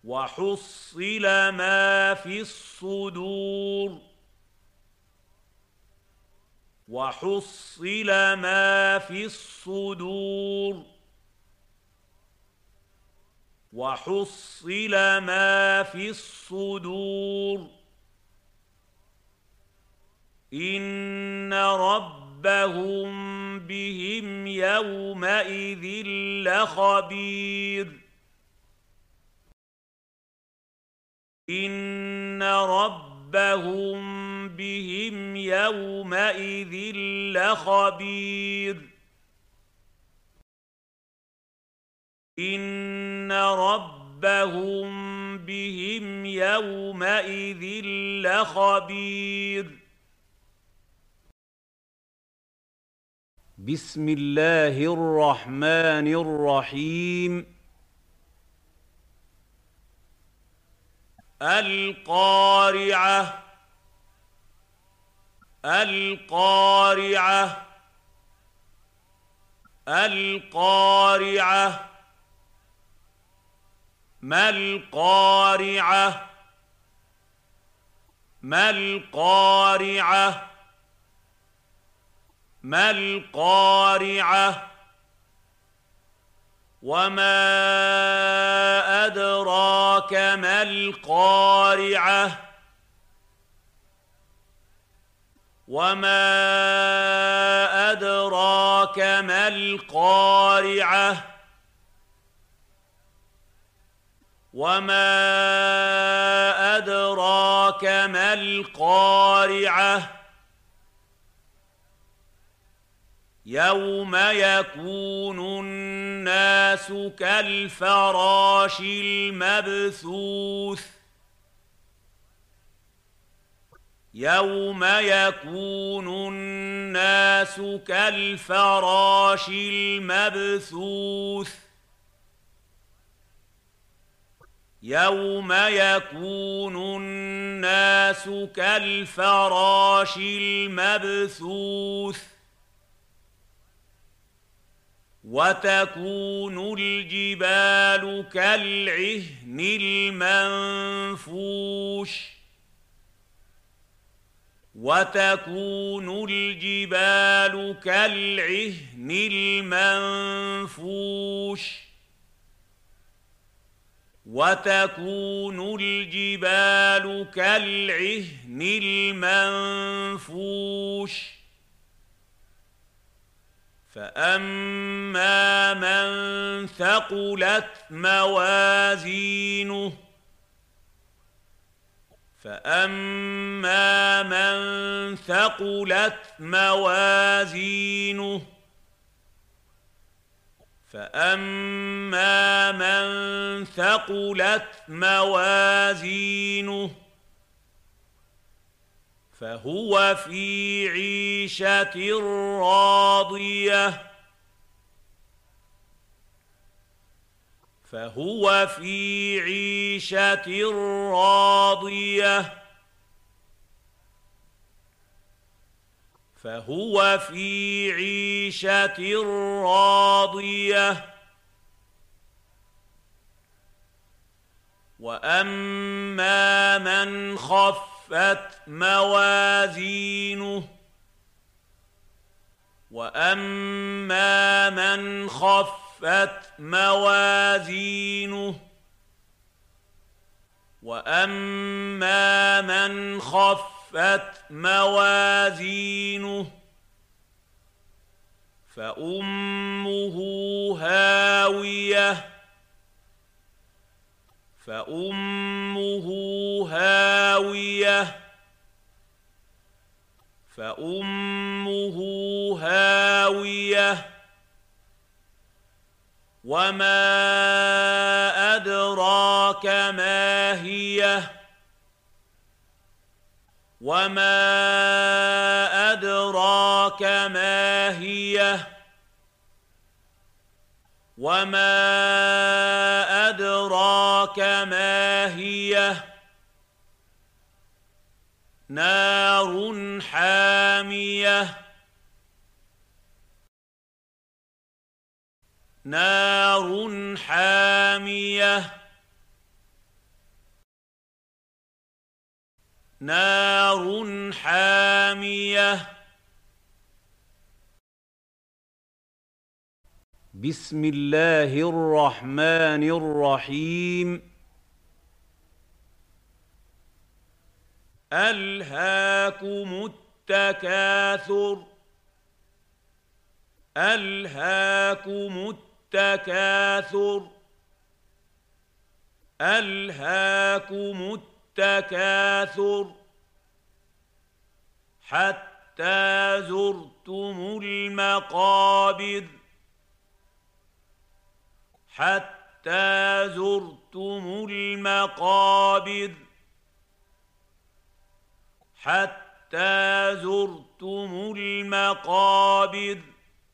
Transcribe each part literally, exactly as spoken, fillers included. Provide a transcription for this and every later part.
وحصل ما في الصدور وحصل ما في الصدور وحصل ما في الصدور إن ربهم بهم يومئذ لخبير إن ربهم بهم يومئذ لخبير إن ربهم بهم يومئذ لخبير بسم الله الرحمن الرحيم القارعة القارعة القارعة ما القارعة ما القارعة ما القارعة وما أدراك ما القارعة وما أدراك ما القارعة وما أدراك ما القارعة يوم يكون الناس كالفراش المبثوث يوم يكون الناس كالفراش المبثوث يوم يكون الناس كالفراش المبثوث وتكون الجبال كالعهن المنفوش وتكون الجبال كالعهن المنفوش وتكون الجبال كالعهن المنفوش فأما من ثقلت موازينه فأما من ثقلت موازينه فأما من ثقلت موازينه فهو في عيشة راضية فهو في عيشة راضية فهو في عيشة راضية وأما من خفت موازينه وأما من خفت موازينه وأما من خفت موازينه فأمه هاوية فأمه هاوية فأمه هاوية وما أدراك ما هي وما أدراك ما هي وما أدراك ما هي نار حامية نار حامية نار حامية بسم الله الرحمن الرحيم ألهاكم التكاثر ألهاكم التكاثر ألهاكم التكاثر حتى زرتم المقابر حتى زرتم المقابر حتى زرتم المقابر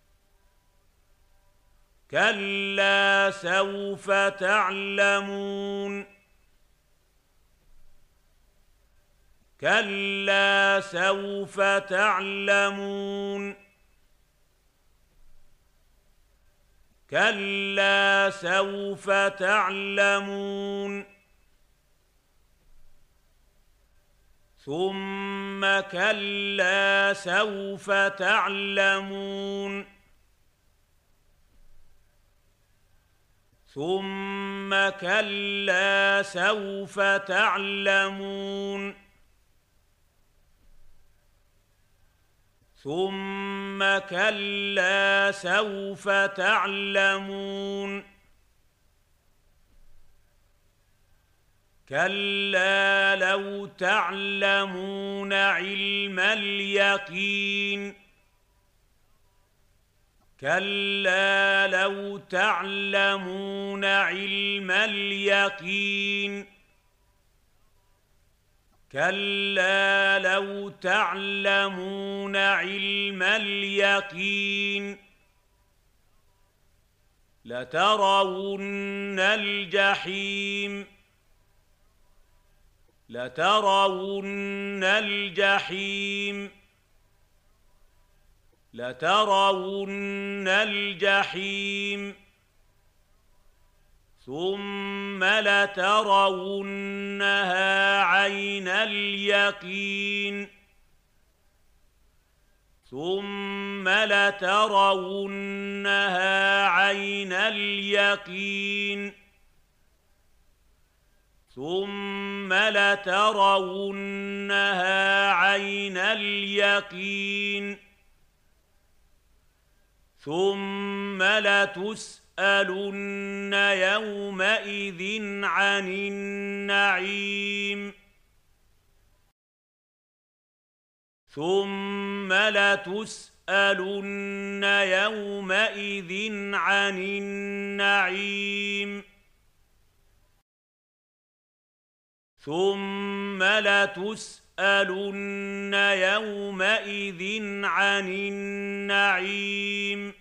كلا سوف تعلمون كلا سوف تعلمون كلا سوف تعلمون ثم كلا سوف تعلمون ثم كلا سوف تعلمون ثم كلا سوف تعلمون كلا لو تعلمون علم اليقين كلا لو تعلمون علم اليقين كلا لو تعلمون علم اليقين لترون الجحيم لترون الجحيم لترون الجحيم ثم لترونها عين اليقين ثم لترونها عين اليقين ثم لترونها عين اليقين ثم لتسألن يومئذ عن النعيم ثم لتسألن يومئذ عن النعيم ثم لتسألن يومئذ عن النعيم